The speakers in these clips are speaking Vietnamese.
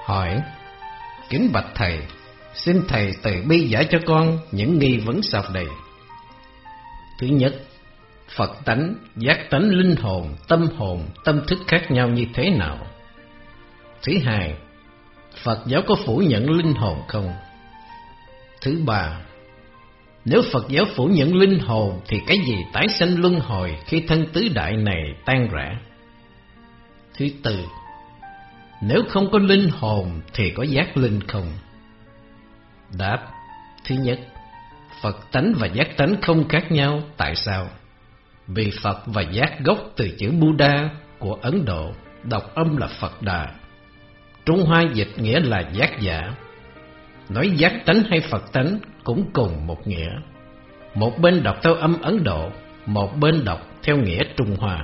Hỏi: kính bạch thầy, xin thầy từ bi giải cho con những nghi vấn sau đây. Thứ nhất, Phật tánh, giác tánh, linh hồn, tâm thức khác nhau như thế nào? Thứ hai, Phật giáo có phủ nhận linh hồn không? Thứ ba, nếu Phật giáo phủ nhận linh hồn thì cái gì tái sanh luân hồi khi thân tứ đại này tan rã? Thứ tư, nếu không có linh hồn thì có giác linh không? Đáp: thứ nhất, Phật tánh và giác tánh không khác nhau. Tại sao? Vì Phật và giác gốc từ chữ Buddha của Ấn Độ, đọc âm là Phật Đà, Trung Hoa dịch nghĩa là giác giả. Nói giác tánh hay Phật tánh cũng cùng một nghĩa. Một bên đọc theo âm Ấn Độ, một bên đọc theo nghĩa Trung Hoa.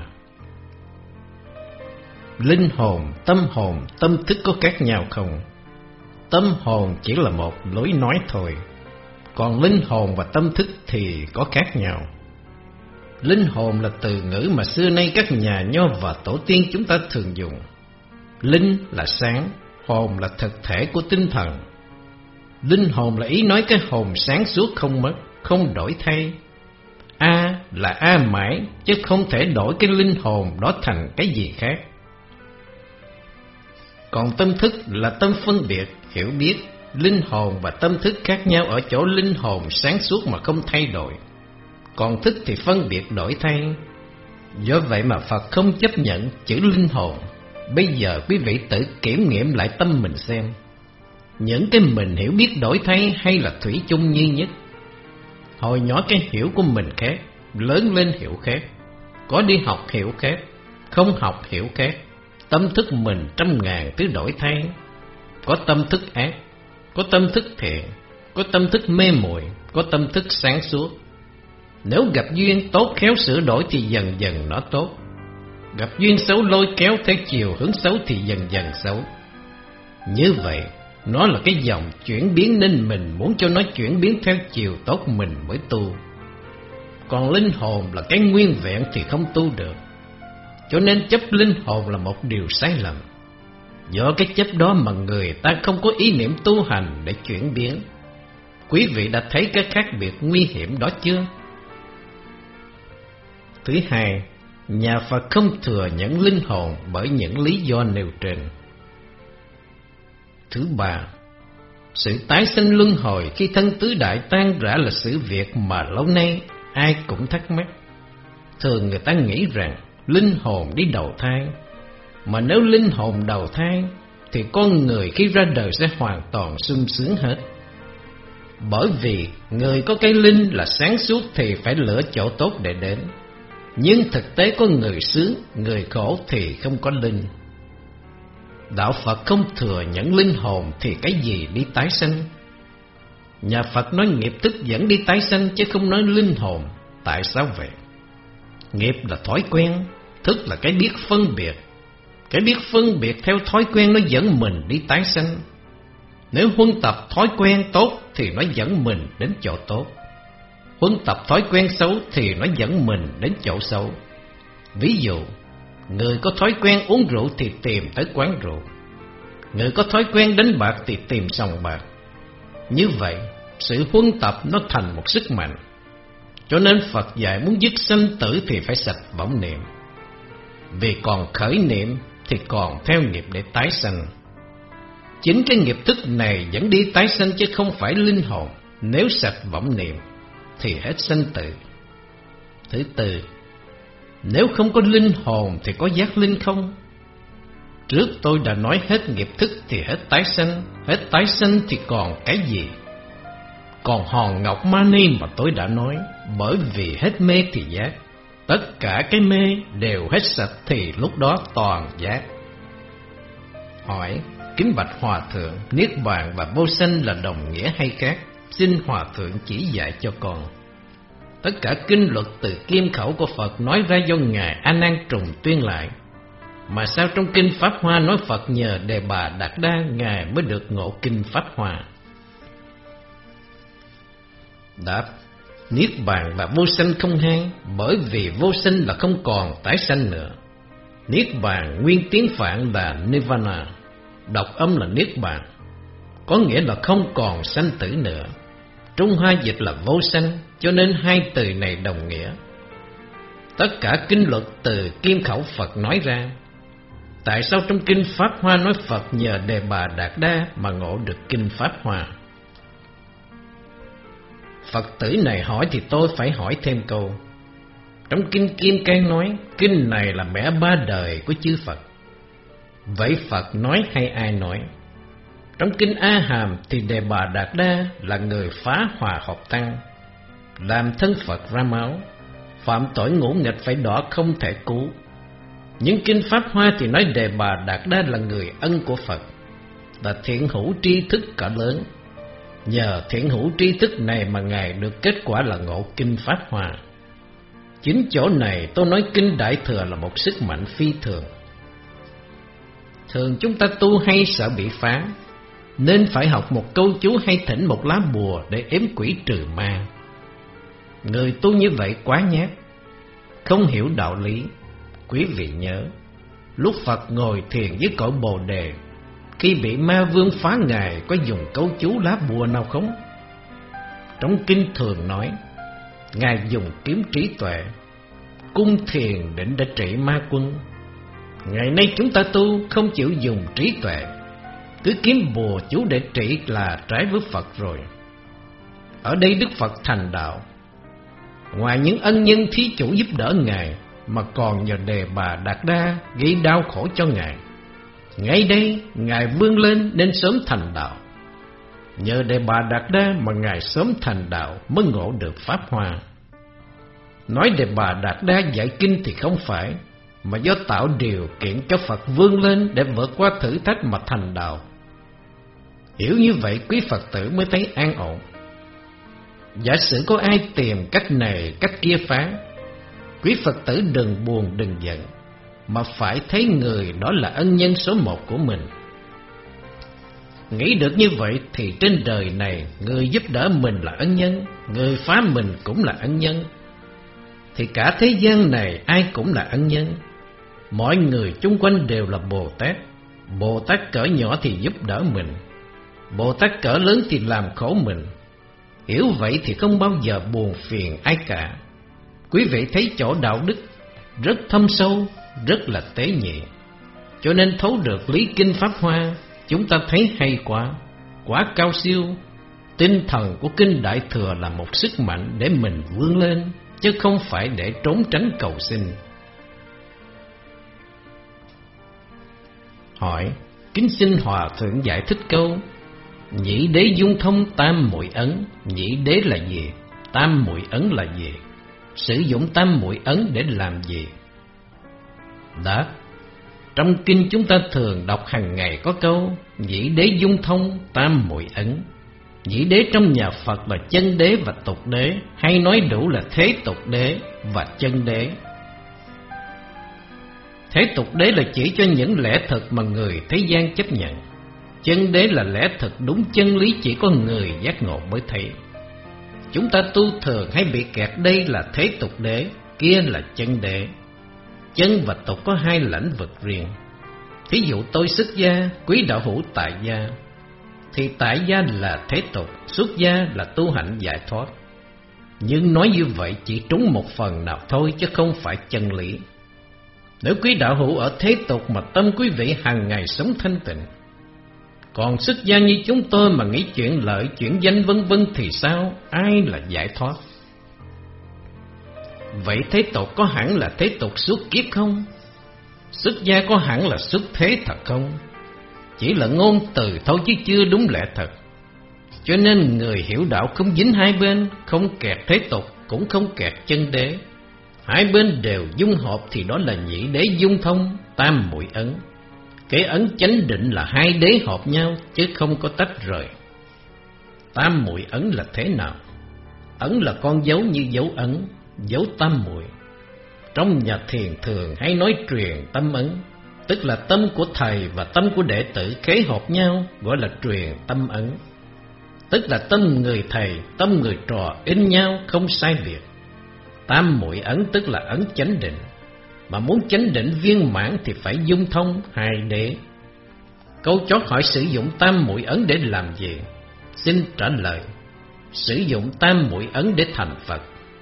Linh hồn, tâm thức có khác nhau không? Tâm hồn chỉ là một lối nói thôi, còn linh hồn và tâm thức thì có khác nhau. Linh hồn là từ ngữ mà xưa nay các nhà Nho và tổ tiên chúng ta thường dùng. Linh là sáng, hồn là thực thể của tinh thần. Linh hồn là ý nói cái hồn sáng suốt không mất, không đổi thay. A là A mãi, chứ không thể đổi cái linh hồn đó thành cái gì khác. Còn tâm thức là tâm phân biệt, hiểu biết. Linh hồn và tâm thức khác nhau ở chỗ linh hồn sáng suốt mà không thay đổi, còn thức thì phân biệt đổi thay. Do vậy mà Phật không chấp nhận chữ linh hồn. Bây giờ quý vị tự kiểm nghiệm lại tâm mình xem, những cái mình hiểu biết đổi thay hay là thủy chung như nhất? Hồi nhỏ cái hiểu của mình khác, lớn lên hiểu khác. Có đi học hiểu khác, không học hiểu khác. Tâm thức mình trăm ngàn thứ đổi thay. Có tâm thức ác, có tâm thức thiện, có tâm thức mê muội, có tâm thức sáng suốt. Nếu gặp duyên tốt khéo sửa đổi thì dần dần nó tốt. Gặp duyên xấu lôi kéo theo chiều hướng xấu thì dần dần xấu. Như vậy, nó là cái dòng chuyển biến nên mình muốn cho nó chuyển biến theo chiều tốt mình mới tu. Còn linh hồn là cái nguyên vẹn thì không tu được. Cho nên chấp linh hồn là một điều sai lầm. Do cái chấp đó mà người ta không có ý niệm tu hành để chuyển biến. Quý vị đã thấy cái khác biệt nguy hiểm đó chưa? Thứ hai, nhà Phật không thừa nhận linh hồn bởi những lý do nêu trên. Thứ ba, sự tái sanh luân hồi khi thân tứ đại tan rã là sự việc mà lâu nay ai cũng thắc mắc. Thường người ta nghĩ rằng linh hồn đi đầu thai, mà nếu linh hồn đầu thai thì con người khi ra đời sẽ hoàn toàn sung sướng hết. Bởi vì người có cái linh là sáng suốt thì phải lựa chỗ tốt để đến. Nhưng thực tế có người sướng, người khổ thì không có linh. Đạo Phật không thừa nhận linh hồn thì cái gì đi tái sanh? Nhà Phật nói nghiệp thức dẫn đi tái sanh chứ không nói linh hồn. Tại sao vậy? Nghiệp là thói quen, thức là cái biết phân biệt. Cái biết phân biệt theo thói quen nó dẫn mình đi tái sanh. Nếu huân tập thói quen tốt thì nó dẫn mình đến chỗ tốt. Huân tập thói quen xấu thì nó dẫn mình đến chỗ xấu. Ví dụ, người có thói quen uống rượu thì tìm tới quán rượu. Người có thói quen đánh bạc thì tìm sòng bạc. Như vậy, sự huân tập nó thành một sức mạnh. Cho nên Phật dạy muốn dứt sanh tử thì phải sạch vọng niệm. Vì còn khởi niệm thì còn theo nghiệp để tái sanh. Chính cái nghiệp thức này dẫn đi tái sanh chứ không phải linh hồn. Nếu sạch vọng niệm thì hết sanh tử. Thứ tư, nếu không có linh hồn thì có giác linh không? Trước tôi đã nói hết nghiệp thức thì hết tái sanh thì còn cái gì? Còn hòn ngọc mani mà tôi đã nói, bởi vì hết mê thì giác. Tất cả cái mê đều hết sạch thì lúc đó toàn giác. Hỏi: kính bạch Hòa Thượng, Niết Bàn và vô sanh là đồng nghĩa hay khác? Xin Hòa Thượng chỉ dạy cho con. Tất cả kinh luật từ kim khẩu của Phật nói ra do Ngài A Nan trùng tuyên lại. Mà sao trong kinh Pháp Hoa nói Phật nhờ Đề Bà Đạt Đa Ngài mới được ngộ kinh Pháp Hoa? Đáp: Niết Bàn và vô sanh không hai, bởi vì vô sanh là không còn tái sanh nữa. Niết Bàn nguyên tiếng Phạn là Nirvana. đọc âm là niết bàn, có nghĩa là không còn sanh tử nữa. Trung Hoa dịch là vô sanh, cho nên hai từ này đồng nghĩa. Tất cả kinh luật từ kim khẩu Phật nói ra. Tại sao trong kinh Pháp Hoa nói Phật nhờ Đề Bà Đạt Đa mà ngộ được kinh Pháp Hoa? Phật tử này hỏi thì tôi phải hỏi thêm câu. Trong kinh Kim Cang nói kinh này là mẹ ba đời của chư Phật. Vậy Phật nói hay ai nói? Trong kinh A Hàm thì Đề Bà Đạt Đa là người phá hòa hợp tăng, làm thân Phật ra máu, phạm tội ngũ nghịch phải đọa không thể cứu. Nhưng kinh Pháp Hoa thì nói Đề Bà Đạt Đa là người ân của Phật, là thiện hữu tri thức cả lớn. Nhờ thiện hữu tri thức này mà Ngài được kết quả là ngộ kinh Pháp Hoa. Chính chỗ này tôi nói kinh Đại Thừa là một sức mạnh phi thường. Thường chúng ta tu hay sợ bị phá, nên phải học một câu chú hay thỉnh một lá bùa để ếm quỷ trừ ma. Người tu như vậy quá nhát, không hiểu đạo lý. Quý vị nhớ, lúc Phật ngồi thiền với cội Bồ Đề, khi bị ma vương phá Ngài có dùng câu chú lá bùa nào không? Trong kinh thường nói Ngài dùng kiếm trí tuệ, cung thiền định để trị ma quân. Ngày nay chúng ta tu không chịu dùng trí tuệ, cứ kiếm bùa chú để trị là trái với Phật rồi. Ở đây Đức Phật thành đạo, ngoài những ân nhân thí chủ giúp đỡ Ngài, mà còn nhờ Đề Bà Đạt Đa gây đau khổ cho Ngài. Ngay đây Ngài vươn lên nên sớm thành đạo. Nhờ Đề Bà Đạt Đa mà Ngài sớm thành đạo mới ngộ được Pháp Hoa. Nói Đề Bà Đạt Đa giải kinh thì không phải, mà do tạo điều kiện cho Phật vươn lên để vượt qua thử thách mà thành đạo. Hiểu như vậy quý Phật tử mới thấy an ổn. Giả sử có ai tìm cách này cách kia phá, quý Phật tử đừng buồn đừng giận, mà phải thấy người đó là ân nhân số một của mình. Nghĩ được như vậy thì trên đời này người giúp đỡ mình là ân nhân, người phá mình cũng là ân nhân, thì cả thế gian này ai cũng là ân nhân. Mọi người chung quanh đều là Bồ Tát. Bồ Tát cỡ nhỏ thì giúp đỡ mình, Bồ Tát cỡ lớn thì làm khổ mình. Hiểu vậy thì không bao giờ buồn phiền ai cả. Quý vị thấy chỗ đạo đức rất thâm sâu, rất là tế nhị. Cho nên thấu được lý kinh Pháp Hoa, chúng ta thấy hay quá, quá cao siêu. Tinh thần của kinh Đại Thừa là một sức mạnh để mình vươn lên, chứ không phải để trốn tránh cầu xin. Hỏi: kính xin Hòa Thượng giải thích câu nhị đế dung thông tam muội ấn. Nhị đế là gì? Tam muội ấn là gì? Sử dụng tam muội ấn để làm gì? Đáp: trong kinh chúng ta thường đọc hàng ngày có câu nhị đế dung thông tam muội ấn. Nhị đế trong nhà Phật là chân đế và tục đế, hay nói đủ là thế tục đế và chân đế. Thế tục đế là chỉ cho những lẽ thật mà người thế gian chấp nhận. Chân đế là lẽ thật đúng chân lý chỉ có người giác ngộ mới thấy. Chúng ta tu thường hay bị kẹt đây là thế tục đế, kia là chân đế. Chân và tục có hai lĩnh vực riêng. Thí dụ tôi xuất gia, quý đạo hữu tại gia, thì tại gia là thế tục, xuất gia là tu hạnh giải thoát. Nhưng nói như vậy chỉ trúng một phần nào thôi chứ không phải chân lý. Nếu quý đạo hữu ở thế tục mà tâm quý vị hàng ngày sống thanh tịnh, còn xuất gia như chúng tôi mà nghĩ chuyện lợi, chuyện danh vân vân thì sao? Ai là giải thoát? Vậy thế tục có hẳn là thế tục suốt kiếp không? Xuất gia có hẳn là xuất thế thật không? Chỉ là ngôn từ thôi chứ chưa đúng lẽ thật. Cho nên người hiểu đạo không dính hai bên, không kẹt thế tục cũng không kẹt chân đế. Hai bên đều dung hợp thì đó là nhị đế dung thông tam muội ấn. Cái ấn chánh định là hai đế hợp nhau chứ không có tách rời. Tam muội ấn là thế nào? Ấn là con dấu như dấu ấn, dấu tam muội. Trong nhà thiền thường hay nói truyền tâm ấn, tức là tâm của thầy và tâm của đệ tử khế hợp nhau, gọi là truyền tâm ấn. Tức là tâm người thầy, tâm người trò in nhau không sai biệt. Tam muội ấn tức là ấn chánh định, mà muốn chánh định viên mãn thì phải dung thông hai đế. Câu chót hỏi sử dụng tam muội ấn để làm gì? Xin trả lời: sử dụng tam muội ấn để thành Phật.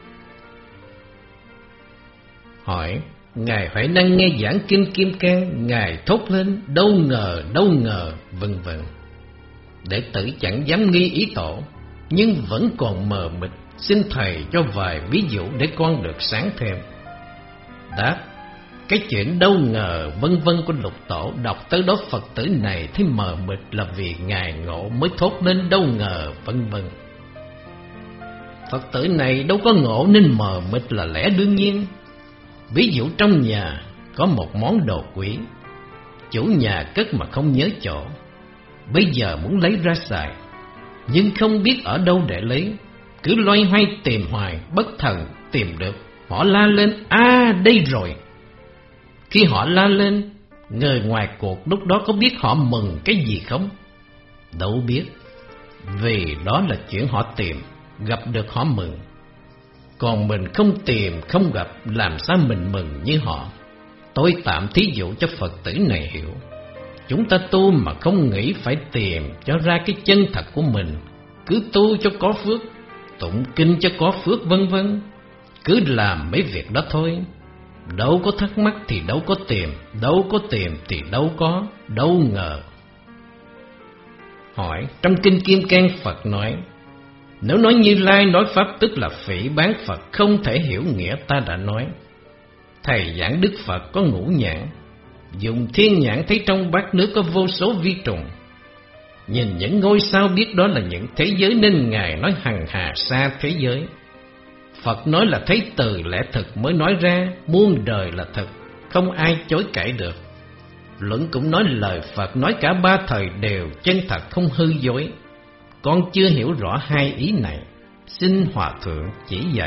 Hỏi: Ngài Huệ Năng nghe giảng kinh Kim Cang, Ngài thốt lên đâu ngờ, vân vân. Đệ tử chẳng dám nghi ý tổ, nhưng vẫn còn mờ mịt, xin thầy cho vài ví dụ để con được sáng thêm. Đáp: cái chuyện đâu ngờ vân vân của Lục Tổ đọc tới đó Phật tử này thấy mờ mịt là vì Ngài ngộ mới thốt lên đâu ngờ vân vân. Phật tử này đâu có ngộ nên mờ mịt là lẽ đương nhiên. Ví dụ trong nhà có một món đồ quý, chủ nhà cất mà không nhớ chỗ, bây giờ muốn lấy ra xài, nhưng không biết ở đâu để lấy, cứ loay hoay tìm hoài, bất thần tìm được. Họ la lên: đây rồi! Khi họ la lên, người ngoài cuộc lúc đó có biết họ mừng cái gì không? Đâu biết, vì đó là chuyện họ tìm, gặp được họ mừng. Còn mình không tìm, không gặp, làm sao mình mừng như họ? Tôi tạm thí dụ cho Phật tử này hiểu. Chúng ta tu mà không nghĩ phải tìm cho ra cái chân thật của mình, cứ tu cho có phước, tụng kinh cho có phước, vân vân, cứ làm mấy việc đó thôi. Đâu có thắc mắc thì đâu có tìm, đâu có tìm thì đâu có, đâu ngờ. Hỏi: trong kinh Kim Cang Phật nói, nếu nói Như Lai nói pháp tức là phỉ báng Phật, không thể hiểu nghĩa ta đã nói. Thầy giảng Đức Phật có ngũ nhãn, dùng thiên nhãn thấy trong bát nước có vô số vi trùng, nhìn những ngôi sao biết đó là những thế giới, nên Ngài nói hằng hà xa thế giới. Phật nói là thấy từ lẽ thực mới nói ra, muôn đời là thực, không ai chối cãi được. Luận cũng nói lời Phật nói cả ba thời đều chân thật, không hư dối. Con chưa hiểu rõ hai ý này, xin Hòa Thượng chỉ dạy.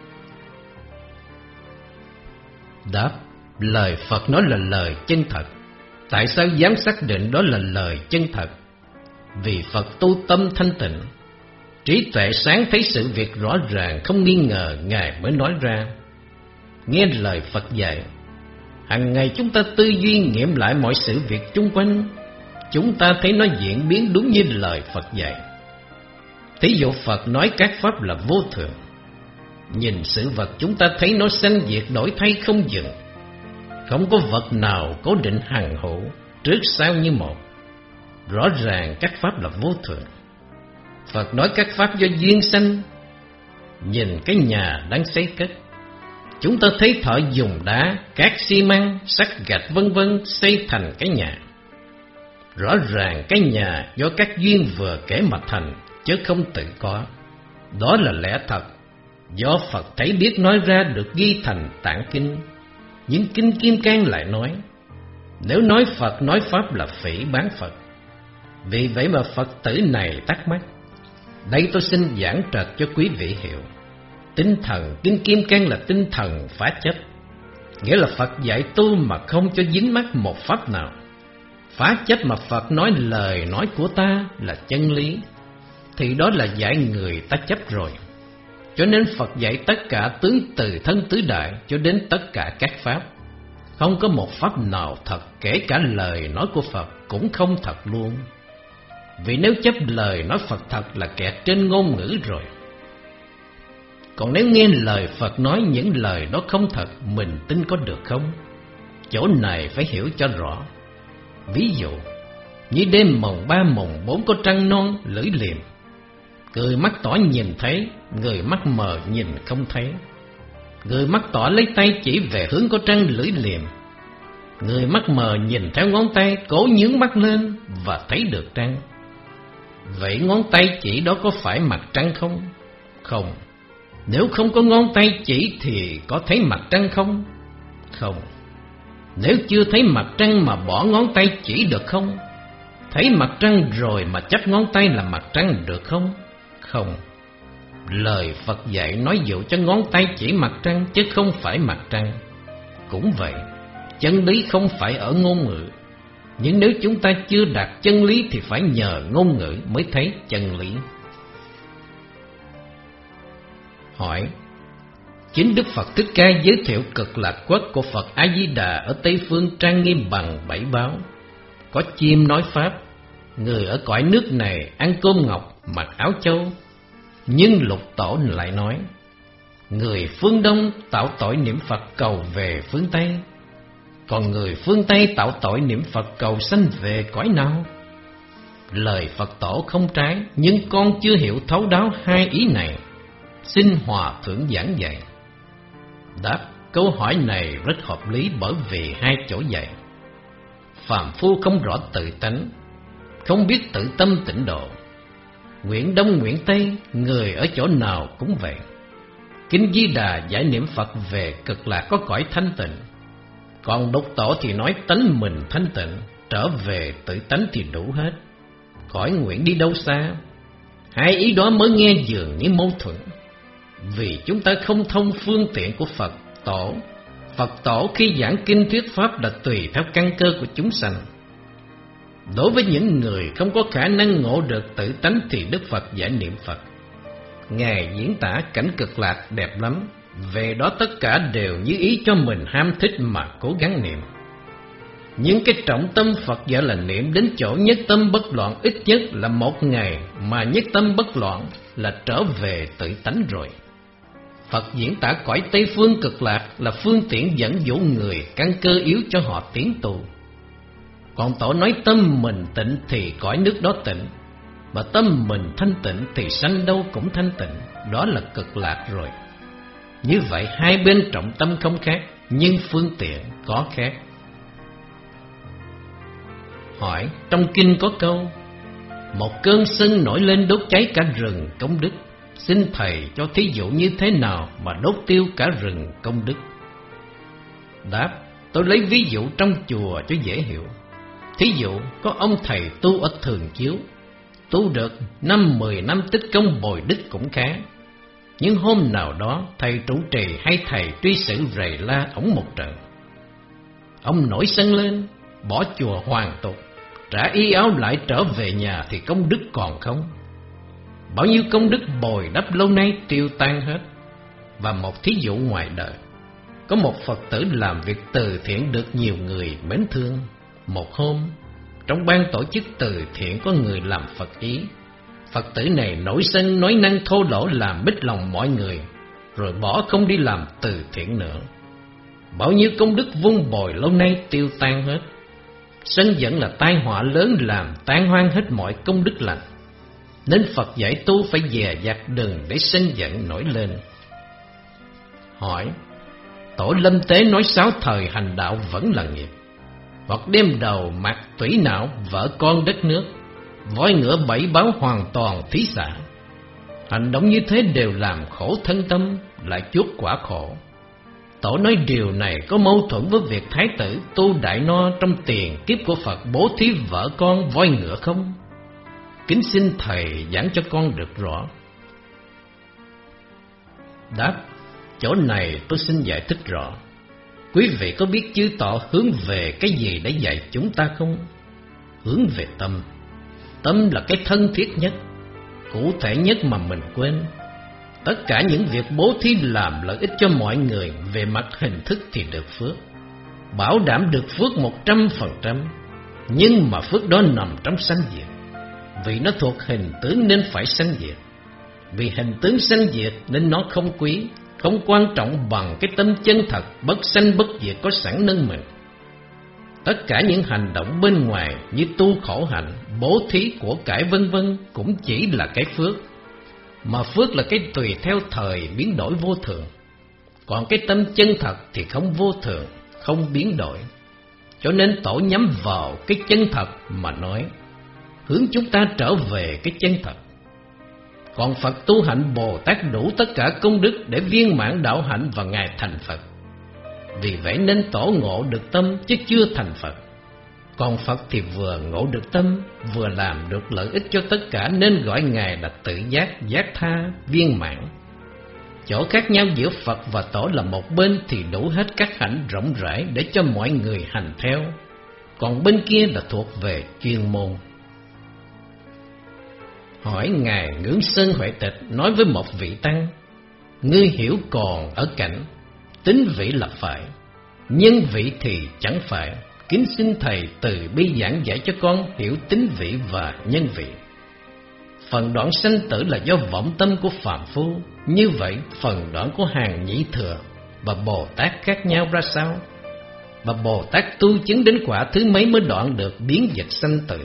Đáp: lời Phật nói là lời chân thật. Tại sao dám xác định đó là lời chân thật? Vì Phật tu tâm thanh tịnh, trí tuệ sáng thấy sự việc rõ ràng không nghi ngờ, Ngài mới nói ra. Nghe lời Phật dạy, hàng ngày chúng ta tư duy nghiệm lại mọi sự việc chung quanh, chúng ta thấy nó diễn biến đúng như lời Phật dạy. Thí dụ Phật nói các pháp là vô thường, nhìn sự vật chúng ta thấy nó sanh diệt đổi thay không dừng, không có vật nào cố định hằng hữu, trước sau như một. Rõ ràng các pháp là vô thường. Phật nói các pháp do duyên sanh. Nhìn cái nhà đang xây cất, chúng ta thấy thợ dùng đá, cát, xi măng, sắt, gạch vân vân xây thành cái nhà. Rõ ràng cái nhà do các duyên vừa kể mà thành, chứ không tự có. Đó là lẽ thật, do Phật thấy biết nói ra được ghi thành tạng kinh. Nhưng kinh Kim Cang lại nói, nếu nói Phật nói pháp là phỉ báng Phật. Vì vậy mà Phật tử này thắc mắc. Đây tôi xin giảng trật cho quý vị hiểu. Tinh thần kinh Kim Cang là tinh thần phá chấp, nghĩa là Phật dạy tu mà không cho dính mắc một pháp nào. Phá chấp mà Phật nói lời nói của ta là chân lý, thì đó là dạy người ta chấp rồi. Cho nên Phật dạy tất cả tướng từ thân tứ đại cho đến tất cả các pháp. Không có một pháp nào thật, kể cả lời nói của Phật cũng không thật luôn. Vì nếu chấp lời nói Phật thật là kẹt trên ngôn ngữ rồi. Còn nếu nghe lời Phật nói những lời đó không thật, mình tin có được không? Chỗ này phải hiểu cho rõ. Ví dụ, như đêm mồng 3 mồng 4 có trăng non lưỡi liềm, người mắt tỏ nhìn thấy, người mắt mờ nhìn không thấy. Người mắt tỏ lấy tay chỉ về hướng có trăng lưỡi liềm, người mắt mờ nhìn theo ngón tay, cố nhướng mắt lên và thấy được trăng. Vậy ngón tay chỉ đó có phải mặt trăng không? Không. Nếu không có ngón tay chỉ thì có thấy mặt trăng không? Không. Nếu chưa thấy mặt trăng mà bỏ ngón tay chỉ được không? Thấy mặt trăng rồi mà chấp ngón tay là mặt trăng được không? Không. Lời Phật dạy nói dụ cho ngón tay chỉ mặt trăng chứ không phải mặt trăng. Cũng vậy, chân lý không phải ở ngôn ngữ. Nhưng nếu chúng ta chưa đạt chân lý thì phải nhờ ngôn ngữ mới thấy chân lý. Hỏi: chính Đức Phật Thích Ca giới thiệu cực lạc quốc của Phật A Di Đà ở Tây Phương trang nghiêm bằng 7 báo. có chim nói Pháp, người ở cõi nước này ăn cơm ngọc, mặc áo châu. Nhưng Lục Tổ lại nói, người phương Đông tạo tội niệm Phật cầu về phương Tây, còn người phương Tây tạo tội niệm Phật cầu sanh về cõi nào? Lời Phật Tổ không trái, nhưng con chưa hiểu thấu đáo hai ý này. Xin Hòa Thượng giảng dạy. Đáp, câu hỏi này rất hợp lý bởi vì hai chỗ dạy. Phàm phu không rõ tự tánh, không biết tự tâm tịnh độ. Nguyện Đông nguyện Tây, người ở chỗ nào cũng vậy. Kinh Di Đà giải niệm Phật về cực lạc có cõi thanh tịnh, còn Lục Tổ thì nói tánh mình thanh tịnh, trở về tự tánh thì đủ hết. Khỏi nguyện đi đâu xa. Hai ý đó mới nghe dường như mâu thuẫn, vì chúng ta không thông phương tiện của Phật Tổ. Phật Tổ khi giảng kinh thuyết pháp là tùy theo căn cơ của chúng sanh. Đối với những người không có khả năng ngộ được tự tánh thì Đức Phật giải niệm Phật. Ngài diễn tả cảnh cực lạc đẹp lắm, về đó tất cả đều như ý cho mình ham thích mà cố gắng niệm. Nhưng cái trọng tâm Phật dạy là niệm đến chỗ nhất tâm bất loạn, ít nhất là một ngày, mà nhất tâm bất loạn là trở về tự tánh rồi. Phật diễn tả cõi Tây phương cực lạc là phương tiện dẫn dụ người căn cơ yếu cho họ tiến tu. Còn Tổ nói tâm mình tịnh thì cõi nước đó tịnh, mà tâm mình thanh tịnh thì sanh đâu cũng thanh tịnh, đó là cực lạc rồi. Như vậy hai bên trọng tâm không khác, nhưng phương tiện có khác. Hỏi, trong kinh có câu, một cơn sân nổi lên đốt cháy cả rừng công đức. Xin Thầy cho thí dụ như thế nào mà đốt tiêu cả rừng công đức? Đáp, tôi lấy ví dụ trong chùa cho dễ hiểu. Thí dụ, có ông thầy tu ở Thường Chiếu, tu được 5-10 năm tích công bồi đức cũng khá. Nhưng hôm nào đó, thầy trụ trì hay thầy truy xử rầy la ổng một trận. Ông nổi sân lên, bỏ chùa hoàn tục, trả y áo lại trở về nhà thì công đức còn không? Bao nhiêu công đức bồi đắp lâu nay tiêu tan hết. Và một thí dụ ngoài đời, có một Phật tử làm việc từ thiện được nhiều người mến thương. Một hôm, trong ban tổ chức từ thiện có người làm Phật ý. Phật tử này nổi sân nói năng thô lỗ làm bích lòng mọi người, rồi bỏ không đi làm từ thiện nữa. Bao nhiêu công đức vun bồi lâu nay tiêu tan hết. Sân giận là tai họa lớn làm tan hoang hết mọi công đức lành. Nên Phật dạy tu phải dè dặt đừng để sân giận nổi lên. Hỏi, Tổ Lâm Tế nói 6 thời hành đạo vẫn là nghiệp, hoặc đêm đầu mặc tủy não vợ con đất nước, voi ngựa bảy báo hoàn toàn thí xả. Hành động như thế đều làm khổ thân tâm, lại chuốc quả khổ. Tổ nói điều này có mâu thuẫn với việc Thái tử tu Đại No trong tiền kiếp của Phật bố thí vợ con voi ngựa không? Kính xin Thầy giảng cho con được rõ. Đáp, chỗ này tôi xin giải thích rõ. Quý vị có biết chư Tổ hướng về cái gì để dạy chúng ta không? Hướng về tâm. Tâm là cái thân thiết nhất, cụ thể nhất mà mình quên. Tất cả những việc bố thí làm lợi ích cho mọi người về mặt hình thức thì được phước, bảo đảm được phước 100%. Nhưng mà phước đó nằm trong sanh diệt. Vì nó thuộc hình tướng nên phải sanh diệt. Vì hình tướng sanh diệt nên nó không quý, không quan trọng bằng cái tâm chân thật bất sanh bất diệt có sẵn nơi mình. Tất cả những hành động bên ngoài như tu khổ hạnh, bố thí của cải vân vân cũng chỉ là cái phước. Mà phước là cái tùy theo thời biến đổi vô thường. Còn cái tâm chân thật thì không vô thường, không biến đổi. Cho nên Tổ nhắm vào cái chân thật mà nói, hướng chúng ta trở về cái chân thật. Còn Phật tu hạnh Bồ Tát đủ tất cả công đức để viên mãn đạo hạnh và Ngài thành Phật. Vì vậy nên Tổ ngộ được tâm chứ chưa thành Phật. Còn Phật thì vừa ngộ được tâm, vừa làm được lợi ích cho tất cả, nên gọi Ngài là tự giác, giác tha, viên mãn. Chỗ khác nhau giữa Phật và Tổ là một bên thì đủ hết các hạnh rộng rãi để cho mọi người hành theo, còn bên kia là thuộc về chuyên môn. Hỏi Ngài Ngưỡng Sơn Huệ Tịch nói với một vị tăng, ngươi hiểu còn ở cảnh, tính vị là phải, nhân vị thì chẳng phải, kính xin Thầy từ bi giảng giải cho con hiểu tính vị và nhân vị. Phần đoạn sanh tử là do vọng tâm của phàm phu. Như vậy, phần đoạn của hàng nhị thừa và Bồ Tát khác nhau ra sao? Và Bồ Tát tu chứng đến quả thứ mấy mới đoạn được biến dịch sanh tử?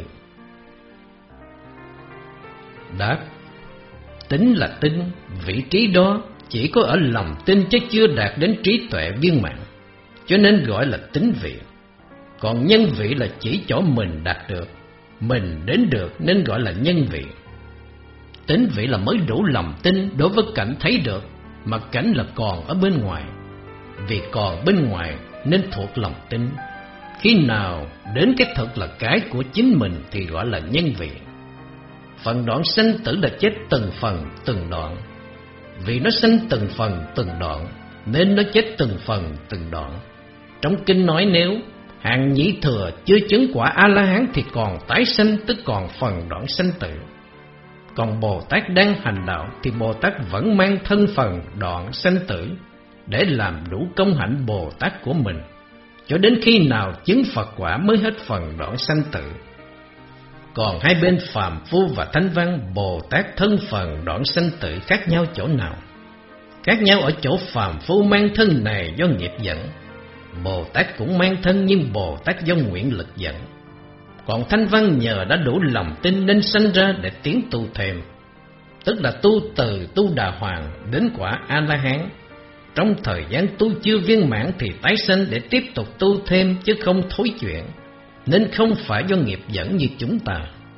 Đáp: tính là tinh, vị trí đó chỉ có ở lòng tin chứ chưa đạt đến trí tuệ viên mãn, cho nên gọi là tính vị. Còn nhân vị là chỉ chỗ mình đạt được, mình đến được nên gọi là nhân vị. Tính vị là mới đủ lòng tin đối với cảnh thấy được, mà cảnh là còn ở bên ngoài. Vì còn bên ngoài nên thuộc lòng tin. Khi nào đến cái thật là cái của chính mình thì gọi là nhân vị. Phần đoạn sanh tử là chết từng phần từng đoạn. Vì nó sanh từng phần từng đoạn nên nó chết từng phần từng đoạn. Trong kinh nói nếu hàng nhị thừa chưa chứng quả A-la-hán thì còn tái sanh, tức còn phần đoạn sanh tử. Còn Bồ Tát đang hành đạo thì Bồ Tát vẫn mang thân phần đoạn sanh tử để làm đủ công hạnh Bồ Tát của mình, cho đến khi nào chứng Phật quả mới hết phần đoạn sanh tử. Còn hai bên phàm phu và thánh văn, Bồ Tát thân phần đoạn sanh tử khác nhau chỗ nào? Khác nhau ở chỗ phàm phu mang thân này do nghiệp dẫn, Bồ Tát cũng mang thân nhưng Bồ Tát do nguyện lực dẫn. Còn thánh văn nhờ đã đủ lòng tin nên sanh ra để tiến tu thêm, tức là tu từ tu đà hoàng đến quả A-la-hán. Trong thời gian tu chưa viên mãn thì tái sanh để tiếp tục tu thêm chứ không thối chuyển, nên không phải do nghiệp dẫn như chúng ta.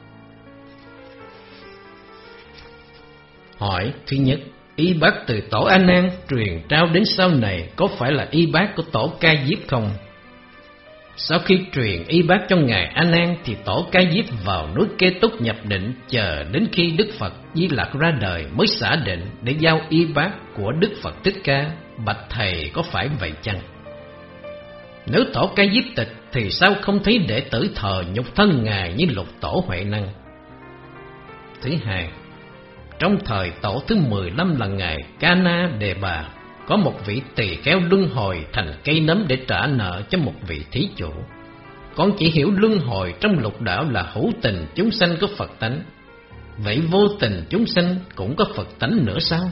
Hỏi thứ nhất: y bát từ tổ A Nan truyền trao đến sau này có phải là y bát của tổ Ca Diếp không? Sau khi truyền y bát cho ngài A Nan thì tổ Ca Diếp vào núi Kê Túc nhập định, chờ đến khi Đức Phật Di Lặc ra đời mới xả định để giao y bát của Đức Phật Thích Ca. Bạch thầy có phải vậy chăng? Nếu tổ Ca Diếp tịch thì sao không thấy đệ tử thờ nhục thân ngài như lục tổ Huệ Năng? Thứ hai, trong thời tổ thứ 15 là ngài Ca Na Đề Bà, có một vị tỳ kheo luân hồi thành cây nấm để trả nợ cho một vị thí chủ. Con chỉ hiểu luân hồi trong lục đạo là hữu tình chúng sanh có Phật tánh, vậy vô tình chúng sanh cũng có Phật tánh nữa sao?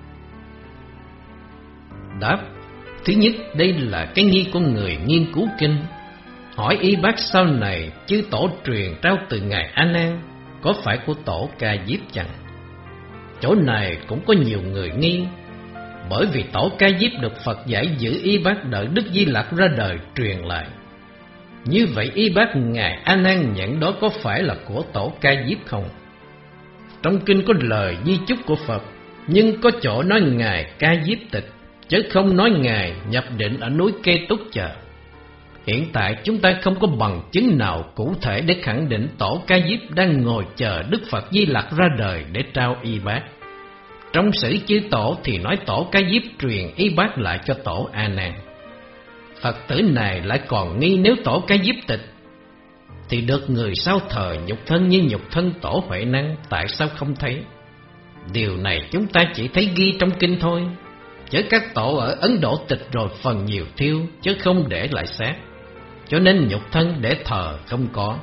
Đáp: thứ nhất, đây là cái nghi của người nghiên cứu kinh. Hỏi y bát sau này chư tổ truyền trao từ ngài A Nan có phải của tổ Ca Diếp chăng? Chỗ này cũng có nhiều người nghi, bởi vì tổ Ca Diếp được Phật giải giữ y bát đợi Đức Di Lặc ra đời truyền lại. Như vậy y bát ngài A Nan nhận đó có phải là của tổ Ca Diếp không? Trong kinh có lời di chúc của Phật, nhưng có chỗ nói ngài Ca Diếp tịch, chứ không nói ngài nhập định ở núi Kê Túc chờ. Hiện tại chúng ta không có bằng chứng nào cụ thể để khẳng định tổ Ca Diếp đang ngồi chờ Đức Phật Di Lặc ra đời để trao y bát. Trong sử chư tổ thì nói tổ Ca Diếp truyền y bát lại cho tổ A Nan. Phật tử này lại còn nghi nếu tổ Ca Diếp tịch thì được người sao thờ nhục thân như nhục thân tổ Huệ Năng, tại sao không thấy? Điều này chúng ta chỉ thấy ghi trong kinh thôi, chứ các tổ ở Ấn Độ tịch rồi phần nhiều thiêu, chứ không để lại xác, cho nên nhục thân để thờ không có.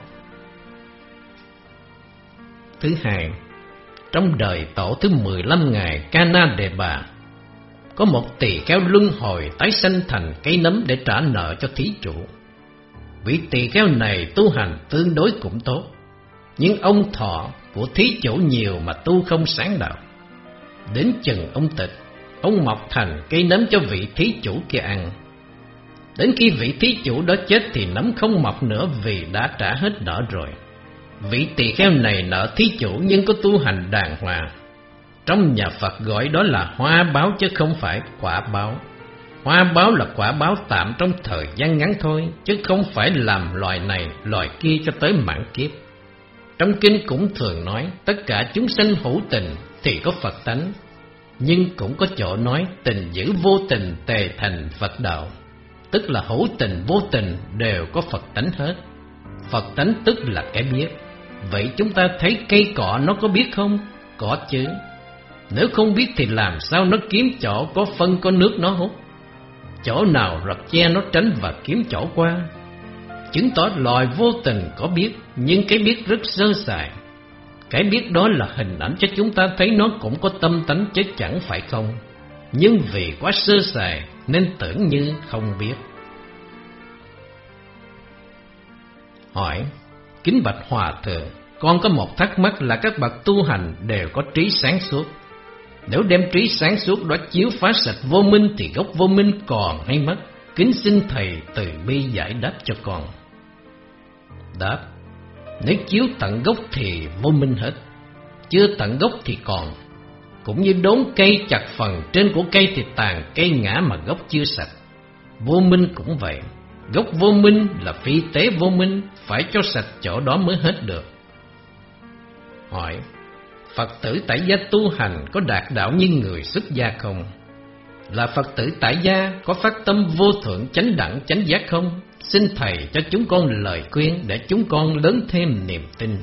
Thứ hai, trong đời tổ thứ 15 ngài Ca Na Đề Bà, có một tỳ kheo luân hồi tái sanh thành cây nấm để trả nợ cho thí chủ. Vị tỳ kheo này tu hành tương đối cũng tốt, nhưng ông thọ của thí chủ nhiều mà tu không sáng đạo. Đến chừng ông tịch, ông mọc thành cây nấm cho vị thí chủ kia ăn. Đến khi vị thí chủ đó chết thì nấm không mọc nữa vì đã trả hết nợ rồi. Vị tỳ kheo này nợ thí chủ nhưng có tu hành đàng hoàng. Trong nhà Phật gọi đó là hoa báo chứ không phải quả báo. Hoa báo là quả báo tạm trong thời gian ngắn thôi, chứ không phải làm loài này loài kia cho tới mãn kiếp. Trong kinh cũng thường nói tất cả chúng sanh hữu tình thì có Phật tánh, nhưng cũng có chỗ nói tình giữ vô tình tề thành Phật đạo, tức là hữu tình vô tình đều có Phật tánh hết. Phật tánh tức là cái biết. Vậy chúng ta thấy cây cọ nó có biết không? Có chứ. Nếu không biết thì làm sao nó kiếm chỗ có phân có nước nó hút? Chỗ nào rập che nó tránh và kiếm chỗ qua. chứng tỏ loài vô tình có biết, nhưng cái biết rất sơ sài. Cái biết đó là hình ảnh cho chúng ta thấy nó cũng có tâm tánh chứ chẳng phải không. Nhưng vì quá sơ sài nên tưởng như không biết. Hỏi: kính bạch hòa thượng, con có một thắc mắc là các bậc tu hành đều có trí sáng suốt. Nếu đem trí sáng suốt đó chiếu phá sạch vô minh thì gốc vô minh còn hay mất? Kính xin thầy từ bi giải đáp cho con. Đáp: nếu chiếu tận gốc thì vô minh hết, chưa tận gốc thì còn. Cũng như đốn cây chặt phần trên của cây thì tàn cây ngã mà gốc chưa sạch. Vô minh cũng vậy, gốc vô minh là phi tế vô minh, phải cho sạch chỗ đó mới hết được. Hỏi: Phật tử tại gia tu hành có đạt đạo như người xuất gia không? Là Phật tử tại gia có phát tâm vô thượng chánh đẳng chánh giác không? Xin thầy cho chúng con lời khuyên để chúng con lớn thêm niềm tin.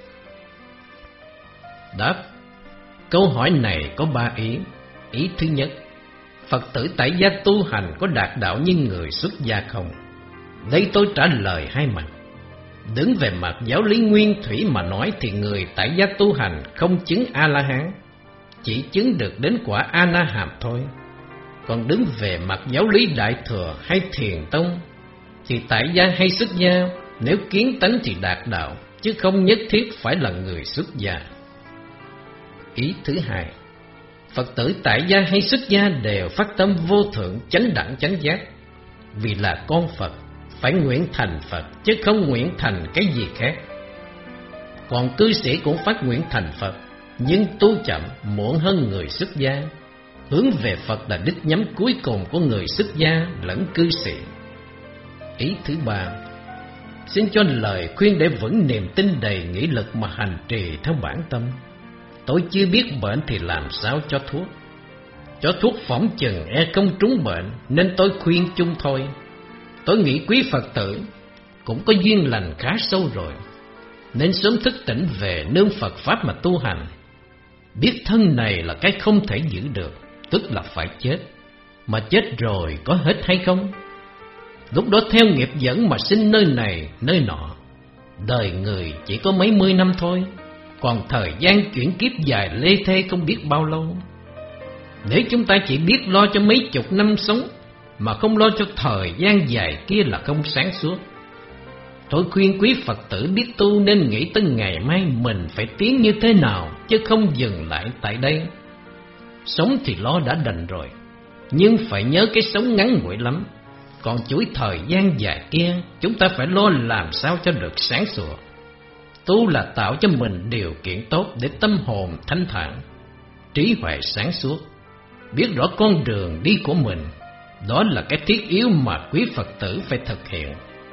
Đáp: câu hỏi này có 3 ý. Ý thứ nhất, Phật tử tại gia tu hành có đạt đạo như người xuất gia không? Đây tôi trả lời hai mặt. Đứng về mặt giáo lý nguyên thủy mà nói thì người tại gia tu hành không chứng A-la-hán, chỉ chứng được đến quả A-na-hàm thôi. Còn đứng về mặt giáo lý đại thừa hay thiền tông thì tại gia hay xuất gia nếu kiến tánh thì đạt đạo, chứ không nhất thiết phải là người xuất gia. Ý thứ hai, Phật tử tại gia hay xuất gia đều phát tâm vô thượng chánh đẳng chánh giác. Vì là con Phật, phải nguyện thành Phật, chứ không nguyện thành cái gì khác. Còn cư sĩ cũng phát nguyện thành Phật, nhưng tu chậm muộn hơn người xuất gia. Hướng về Phật là đích nhắm cuối cùng của người xuất gia lẫn cư sĩ. Ý thứ ba, xin cho lời khuyên để vững niềm tin đầy nghị lực mà hành trì theo bản tâm. Tôi chưa biết bệnh thì làm sao cho thuốc. Cho thuốc phỏng chừng e không trúng bệnh, nên tôi khuyên chung thôi. Tôi nghĩ quý Phật tử cũng có duyên lành khá sâu rồi, nên sớm thức tỉnh về nương Phật Pháp mà tu hành. Biết thân này là cái không thể giữ được, tức là phải chết. Mà chết rồi có hết hay không? Lúc đó theo nghiệp dẫn mà sinh nơi này nơi nọ. Đời người chỉ có mấy mươi năm thôi, còn thời gian chuyển kiếp dài lê thê không biết bao lâu. Nếu chúng ta chỉ biết lo cho mấy chục năm sống mà không lo cho thời gian dài kia là không sáng suốt. Tôi khuyên quý Phật tử biết tu nên nghĩ tới ngày mai mình phải tiến như thế nào, chứ không dừng lại tại đây. Sống thì lo đã đành rồi, nhưng phải nhớ cái sống ngắn ngủi lắm. Còn chuỗi thời gian dài kia chúng ta phải lo làm sao cho được sáng sủa. Tu là tạo cho mình điều kiện tốt để tâm hồn thanh thản, trí huệ sáng suốt, biết rõ con đường đi của mình. Đó là cái thiết yếu mà quý Phật tử phải thực hiện.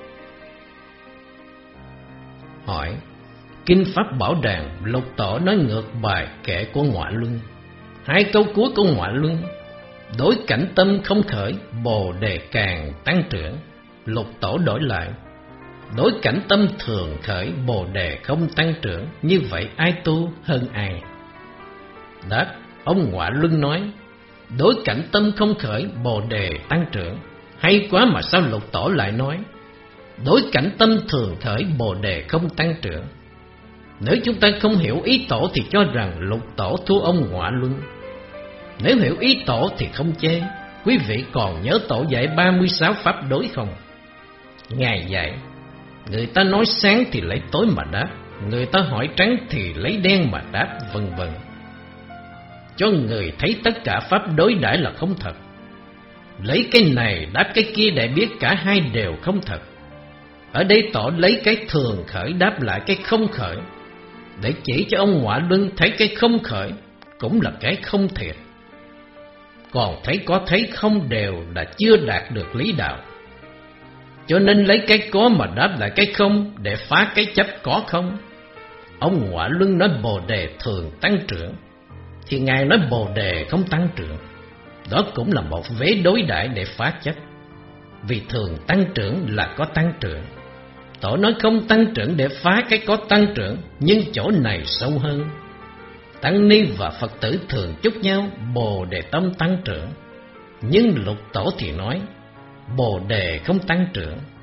Hỏi: Kinh Pháp Bảo Đàn Lục Tổ nói ngược bài kệ của Ngọa Luân. Hai câu cuối của Ngọa Luân: đối cảnh tâm không khởi, Bồ Đề càng tăng trưởng. Lục Tổ đổi lại: đối cảnh tâm thường khởi, Bồ Đề không tăng trưởng. Như vậy ai tu hơn ai? Đáp: ông Ngọa Luân nói đối cảnh tâm không khởi, Bồ Đề tăng trưởng. Hay quá, mà sao Lục Tổ lại nói đối cảnh tâm thường khởi, Bồ Đề không tăng trưởng? Nếu chúng ta không hiểu ý Tổ thì cho rằng Lục Tổ thua ông Ngọa Luân. Nếu hiểu ý Tổ thì không chê. Quý vị còn nhớ Tổ dạy 36 pháp đối không? Ngài dạy: người ta nói sáng thì lấy tối mà đáp, người ta hỏi trắng thì lấy đen mà đáp, vân vân. Cho người thấy tất cả pháp đối đãi là không thật. Lấy cái này đáp cái kia để biết cả hai đều không thật. Ở đây Tổ lấy cái thường khởi đáp lại cái không khởi, để chỉ cho ông Ngọa Luân thấy cái không khởi cũng là cái không thiệt. Còn thấy có thấy không đều là chưa đạt được lý đạo. Cho nên lấy cái có mà đáp lại cái không để phá cái chấp có không. Ông Ngọa Luân nói Bồ Đề thường tăng trưởng, thì Ngài nói Bồ Đề không tăng trưởng. Đó cũng là một vế đối đãi để phá chấp. Vì thường tăng trưởng là có tăng trưởng. Tổ nói không tăng trưởng để phá cái có tăng trưởng, nhưng chỗ này sâu hơn. Tăng ni và Phật tử thường chúc nhau Bồ Đề tâm tăng trưởng, nhưng Lục Tổ thì nói Bồ Đề không tăng trưởng.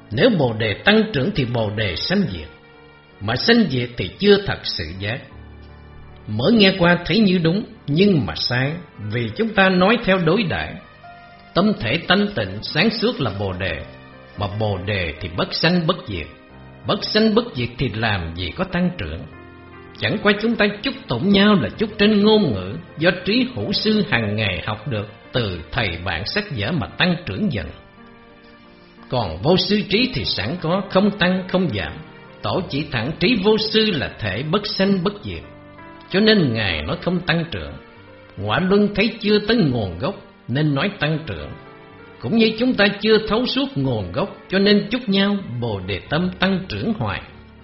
Nếu Bồ Đề tăng trưởng thì Bồ Đề sanh diệt, mà sanh diệt thì chưa thật sự giác. Mới nghe qua thấy như đúng, nhưng mà sai, vì chúng ta nói theo đối đãi. Tâm thể tánh tịnh sáng suốt là Bồ Đề, mà Bồ Đề thì bất sanh bất diệt. Bất sanh bất diệt thì làm gì có tăng trưởng. Chẳng qua chúng ta chúc tụng nhau là chúc trên ngôn ngữ, do trí hữu sư hàng ngày học được từ thầy bạn sách vở mà tăng trưởng dần. Còn vô sư trí thì sẵn có, không tăng không giảm. Tổ chỉ thẳng trí vô sư là thể bất sanh bất diệt, cho nên Ngài nói không tăng trưởng. Ngọa luân thấy chưa tới nguồn gốc nên nói tăng trưởng. Cũng như chúng ta chưa thấu suốt nguồn gốc, cho nên chúc nhau Bồ Đề tâm tăng trưởng hoài.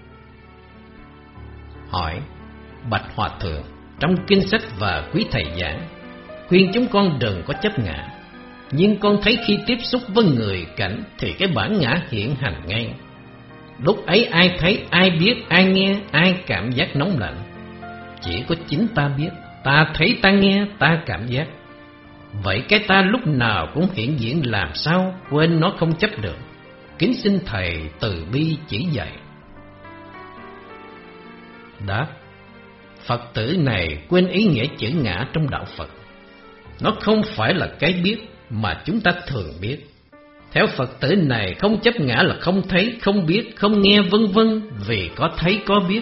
Hỏi: bạch Hòa Thượng, trong kinh sách và quý thầy giảng khuyên chúng con đừng có chấp ngã, nhưng con thấy khi tiếp xúc với người cảnh thì cái bản ngã hiện hành ngay. Lúc ấy ai thấy, ai biết, ai nghe, ai cảm giác nóng lạnh? Chỉ có chính ta biết, ta thấy, ta nghe, ta cảm giác. Vậy cái ta lúc nào cũng hiện diện, làm sao quên nó không chấp được? Kính xin thầy từ bi chỉ dạy. Đáp: Phật tử này quên ý nghĩa chữ ngã trong đạo Phật. Nó không phải là cái biết mà chúng ta thường biết. Theo Phật tử này, không chấp ngã là không thấy, không biết, không nghe vân vân, vì có thấy có biết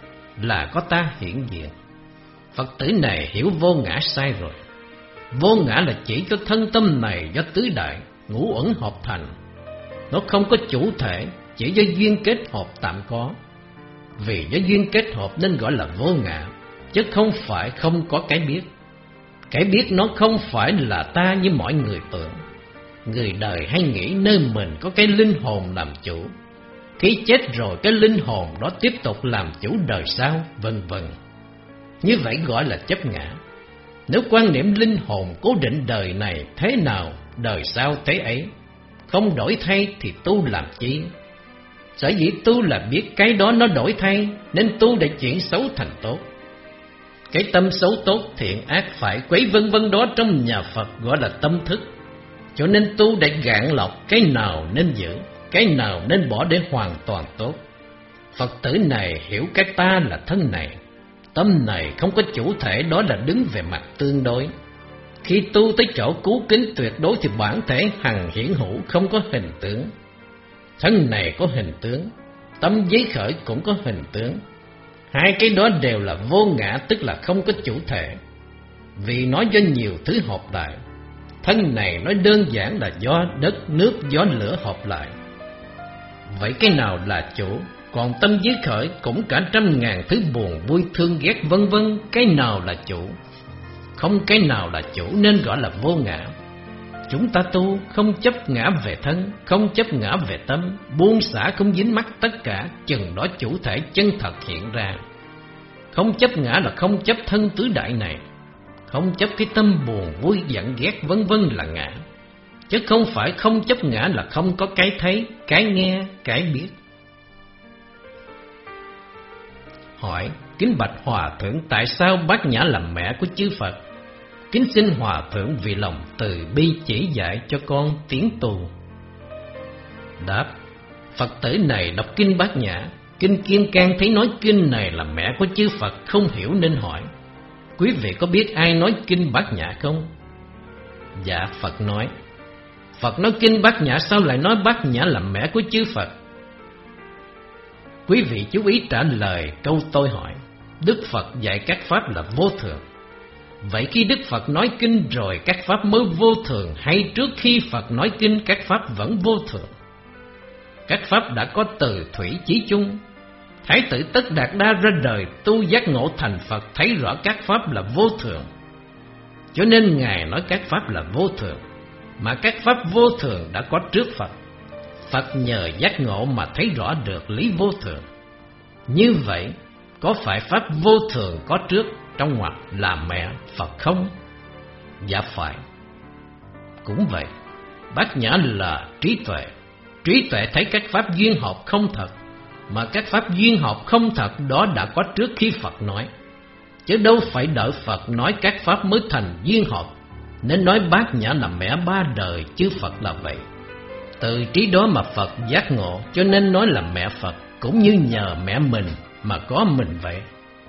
là có ta hiện diện. Phật tử này hiểu vô ngã sai rồi. Vô ngã là chỉ cho thân tâm này do tứ đại ngũ uẩn hợp thành. Nó không có chủ thể, chỉ do duyên kết hợp tạm có. Vì do duyên kết hợp nên gọi là vô ngã, chứ không phải không có cái biết. Cái biết nó không phải là ta như mọi người tưởng. Người đời hay nghĩ nơi mình có cái linh hồn làm chủ, khi chết rồi cái linh hồn đó tiếp tục làm chủ đời sau, vân vân. Như vậy gọi là chấp ngã. Nếu quan niệm linh hồn cố định đời này thế nào, đời sau thế ấy, không đổi thay thì tu làm chi? Sở dĩ tu là biết cái đó nó đổi thay, nên tu để chuyển xấu thành tốt. Cái tâm xấu tốt, thiện ác, phải quấy vân vân đó trong nhà Phật gọi là tâm thức. Cho nên tu để gạn lọc cái nào nên giữ, cái nào nên bỏ để hoàn toàn tốt. Phật tử này hiểu cái ta là thân này, tâm này không có chủ thể, đó là đứng về mặt tương đối. Khi tu tới chỗ cứu kính tuyệt đối thì bản thể hằng hiển hữu, không có hình tướng. Thân này có hình tướng, tâm giới khởi cũng có hình tướng. Hai cái đó đều là vô ngã, tức là không có chủ thể. Vì nó do nhiều thứ hợp lại. Thân này nói đơn giản là do đất, nước, gió, lửa hợp lại. Vậy cái nào là chủ? Còn tâm giới khởi cũng cả trăm ngàn thứ buồn, vui, thương, ghét vân vân, cái nào là chủ? Không cái nào là chủ nên gọi là vô ngã. Chúng ta tu không chấp ngã về thân, không chấp ngã về tâm, buông xả không dính mắc tất cả, chừng đó chủ thể chân thật hiện ra. Không chấp ngã là không chấp thân tứ đại này, không chấp cái tâm buồn, vui, giận, ghét vân vân là ngã. Chứ không phải không chấp ngã là không có cái thấy, cái nghe, cái biết. Hỏi: kính bạch Hòa Thượng, tại sao Bát Nhã làm mẹ của chư Phật? Kính xin Hòa Thượng vì lòng từ bi chỉ dạy cho con tiến tu. Đáp: Phật tử này đọc kinh Bát Nhã, kinh Kim Cang thấy nói kinh này là mẹ của chư Phật, không hiểu nên hỏi: quý vị có biết ai nói kinh Bát Nhã không? Dạ. Phật nói. Phật nói kinh Bát Nhã, sao lại nói Bát Nhã là mẹ của chư Phật? Quý vị chú ý trả lời câu tôi hỏi. Đức Phật dạy các pháp là vô thường. Vậy khi Đức Phật nói kinh rồi các pháp mới vô thường, hay trước khi Phật nói kinh các pháp vẫn vô thường? Các pháp đã có từ thủy chí chung. Thái tử Tất Đạt Đa ra đời tu giác ngộ thành Phật, thấy rõ các pháp là vô thường, cho nên Ngài nói các pháp là vô thường. Mà các pháp vô thường đã có trước Phật. Phật nhờ giác ngộ mà thấy rõ được lý vô thường. Như vậy có phải pháp vô thường có trước trong ngoặc là mẹ Phật không? Dạ phải. Cũng vậy, Bát Nhã là trí tuệ. Trí tuệ thấy các pháp duyên hợp không thật, mà các pháp duyên hợp không thật đó đã có trước khi Phật nói, chứ đâu phải đợi Phật nói các pháp mới thành duyên hợp. Nên nói Bát Nhã là mẹ ba đời chư Phật là vậy. Từ trí đó mà Phật giác ngộ, cho nên nói là mẹ Phật, cũng như nhờ mẹ mình mà có mình vậy.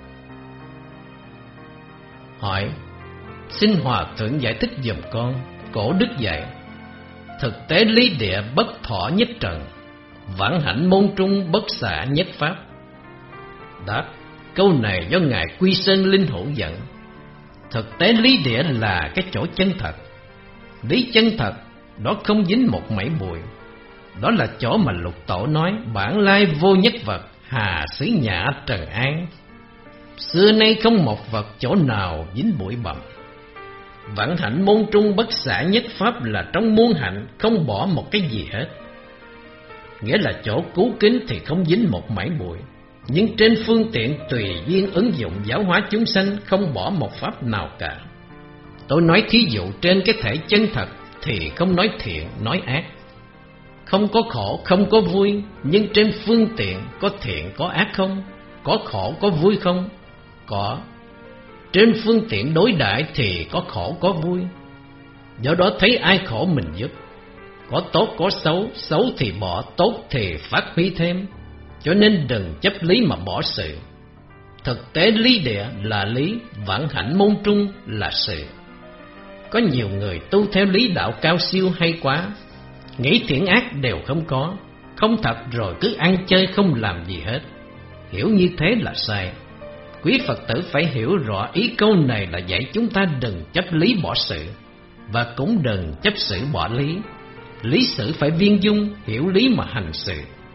Hỏi: xin Hòa Thượng giải thích giùm con. Cổ đức dạy: thực tế lý địa bất thọ nhất trần, vãng hạnh môn trung bất xạ nhất pháp. Đáp: câu này do Ngài Quy Sơn Linh Hữu dẫn. Thực tế lý địa là cái chỗ chân thật. Lý chân thật đó không dính một mảy bụi. Đó là chỗ mà Lục Tổ nói bản lai vô nhất vật, hà xứ nhã trần an. Xưa nay không một vật chỗ nào dính bụi bặm. Vãng hạnh môn trung bất xả nhất pháp là trong muôn hạnh không bỏ một cái gì hết. Nghĩa là chỗ cứu kính thì không dính một mảy bụi, nhưng trên phương tiện tùy duyên ứng dụng giáo hóa chúng sanh không bỏ một pháp nào cả. Tôi nói thí dụ trên cái thể chân thật thì không nói thiện nói ác, không có khổ không có vui, nhưng trên phương tiện có thiện có ác không? Có khổ có vui không? Có. Trên phương tiện đối đãi thì có khổ có vui. Do đó thấy ai khổ mình giúp. Có tốt có xấu, xấu thì bỏ, tốt thì phát huy thêm. Cho nên đừng chấp lý mà bỏ sự. Thực tế lý địa là lý, vãng hạnh môn trung là sự. Có nhiều người tu theo lý đạo cao siêu hay quá, nghĩ thiện ác đều không có, không thật rồi cứ ăn chơi không làm gì hết. Hiểu như thế là sai. Quý Phật tử phải hiểu rõ ý câu này là dạy chúng ta đừng chấp lý bỏ sự, và cũng đừng chấp sự bỏ lý. Lý sự phải viên dung, hiểu lý mà hành sự.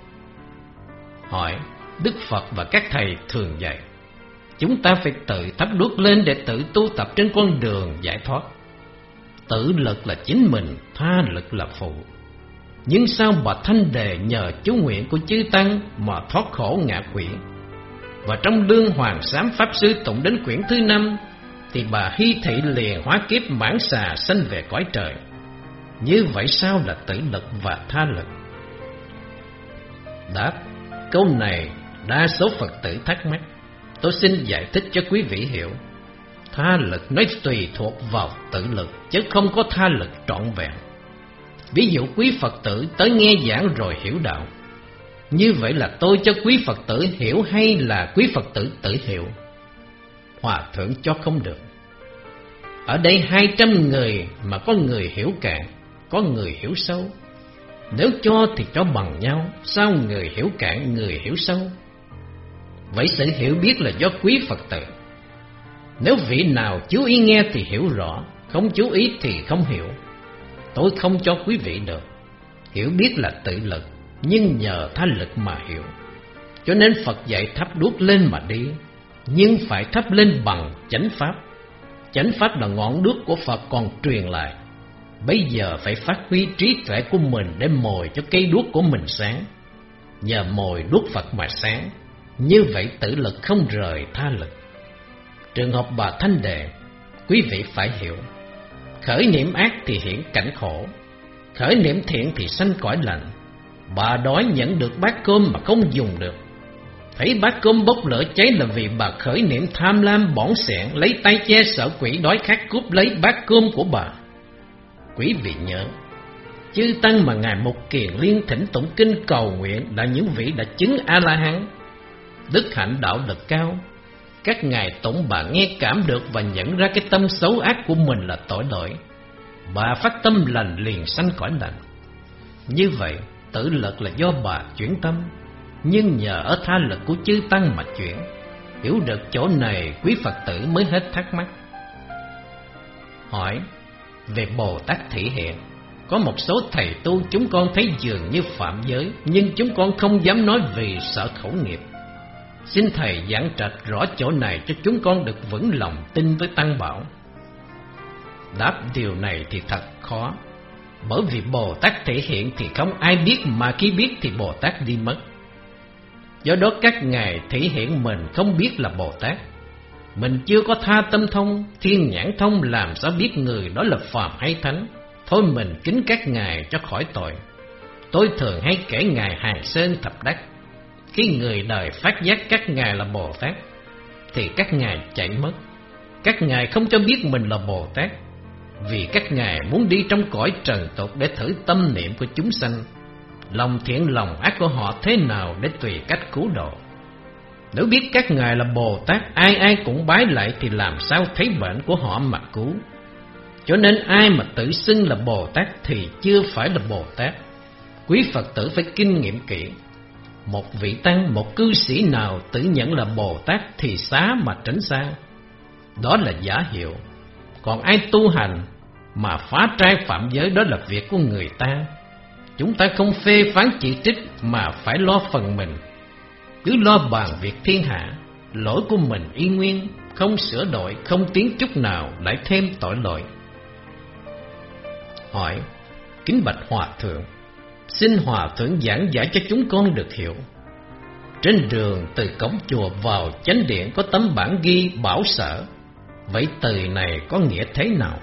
Hỏi: Đức Phật và các thầy thường dạy chúng ta phải tự thắp đuốc lên để tự tu tập trên con đường giải thoát. Tự lực là chính mình, tha lực là phụ. Nhưng sao bà Thanh Đề nhờ chú nguyện của chư Tăng mà thoát khổ ngạ quỷ? Và trong Đương Hoàng Sám Pháp Sư tụng đến quyển thứ 5 thì bà hy thị liền hóa kiếp mãn xà sanh về cõi trời. Như vậy sao là tự lực và tha lực? Đáp: câu này đa số Phật tử thắc mắc, tôi xin giải thích cho quý vị hiểu. Tha lực nói tùy thuộc vào tự lực, chứ không có tha lực trọn vẹn. Ví dụ quý Phật tử tới nghe giảng rồi hiểu đạo, như vậy là tôi cho quý Phật tử hiểu hay là quý Phật tử tự hiểu? Hòa Thượng cho không được. Ở đây 200 người mà có người hiểu cạn, có người hiểu sâu. Nếu cho thì cho bằng nhau, sao người hiểu cạn người hiểu sâu? Vậy sự hiểu biết là do quý Phật tử. Nếu vị nào chú ý nghe thì hiểu rõ, không chú ý thì không hiểu. Tôi không cho quý vị được. Hiểu biết là tự lực, nhưng nhờ tha lực mà hiểu. Cho nên Phật dạy thắp đuốc lên mà đi, nhưng phải thắp lên bằng chánh pháp. Chánh pháp là ngọn đuốc của Phật còn truyền lại. Bây giờ phải phát huy trí tuệ của mình để mồi cho cây đuốc của mình sáng. Nhờ mồi đuốc Phật mà sáng. Như vậy tự lực không rời tha lực. Trường hợp bà Thanh Đề, quý vị phải hiểu. Khởi niệm ác thì hiện cảnh khổ, khởi niệm thiện thì sanh cõi lành. Bà đói nhận được bát cơm mà không dùng được. Thấy bát cơm bốc lửa cháy là vì bà khởi niệm tham lam bỏng sẹn, lấy tay che sợ quỷ đói khát cướp lấy bát cơm của bà. Quý vị nhớ, chư Tăng mà Ngài Mục Kiền Liên thỉnh tụng kinh cầu nguyện là những vị đã chứng A-la-hán, đức hạnh đạo lực cao. Các ngài tụng bà nghe cảm được và nhận ra cái tâm xấu ác của mình là tội lỗi. Bà phát tâm lành liền sanh cõi lành. Như vậy tự lực là do bà chuyển tâm, nhưng nhờ ở tha lực của chư Tăng mà chuyển. Hiểu được chỗ này quý Phật tử mới hết thắc mắc. Hỏi về Bồ Tát thị hiện. Có một số thầy tu chúng con thấy dường như phạm giới, nhưng chúng con không dám nói vì sợ khẩu nghiệp. Xin thầy giảng trạch rõ chỗ này cho chúng con được vững lòng tin với Tăng bảo. Đáp điều này thì thật khó, bởi vì Bồ Tát thể hiện thì không ai biết, mà khi biết thì Bồ Tát đi mất. Do đó các ngài thể hiện mình không biết là Bồ Tát. Mình chưa có tha tâm thông, thiên nhãn thông, làm sao biết người đó là phàm hay thánh? Thôi mình kính các ngài cho khỏi tội. Tôi thường hay kể ngài Hàng Sơn Thập Đắc. Khi người đời phát giác các ngài là Bồ Tát thì các ngài chạy mất. Các ngài không cho biết mình là Bồ Tát. vì các ngài muốn đi trong cõi trần tục để thử tâm niệm của chúng sanh, lòng thiện lòng ác của họ thế nào để tùy cách cứu độ. Nếu biết các ngài là Bồ Tát, ai ai cũng bái lại thì làm sao thấy bệnh của họ mà cứu. Cho nên ai mà tự xưng là Bồ Tát thì chưa phải là Bồ Tát. Quý Phật tử phải kinh nghiệm kỹ. Một vị tăng, một cư sĩ nào tự nhận là Bồ Tát thì xá mà tránh xa, đó là giả hiệu. Còn ai tu hành mà phá trai phạm giới, đó là việc của người ta. Chúng ta không phê phán chỉ trích mà phải lo phần mình. Cứ lo bàn việc thiên hạ, lỗi của mình y nguyên, không sửa đổi, không tiến chút nào, lại thêm tội lỗi. Hỏi: kính bạch Hòa Thượng, xin Hòa Thượng giảng giải cho chúng con được hiểu. Trên đường từ cổng chùa vào chánh điện có tấm bảng ghi Bảo Sở, vậy từ này có nghĩa thế nào?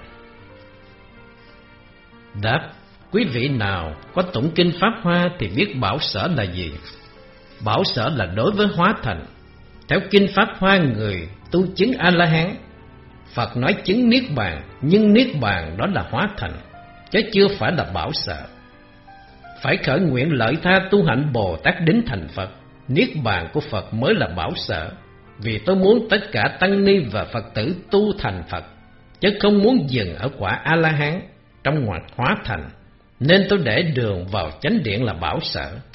Đáp: quý vị nào có tụng kinh Pháp Hoa thì biết Bảo Sở là gì. Bảo Sở là đối với hóa thành. Theo kinh Pháp Hoa, người tu chứng A-la-hán, Phật nói chứng Niết Bàn, nhưng Niết Bàn đó là hóa thành, chứ chưa phải là Bảo Sở. Phải khởi nguyện lợi tha tu hạnh Bồ Tát đến thành Phật, Niết Bàn của Phật mới là Bảo Sở. Vì tôi muốn tất cả tăng ni và Phật tử tu thành Phật, chứ không muốn dừng ở quả A-la-hán trong ngoặt hóa thành, nên tôi để đường vào chánh điện là Bảo Sở.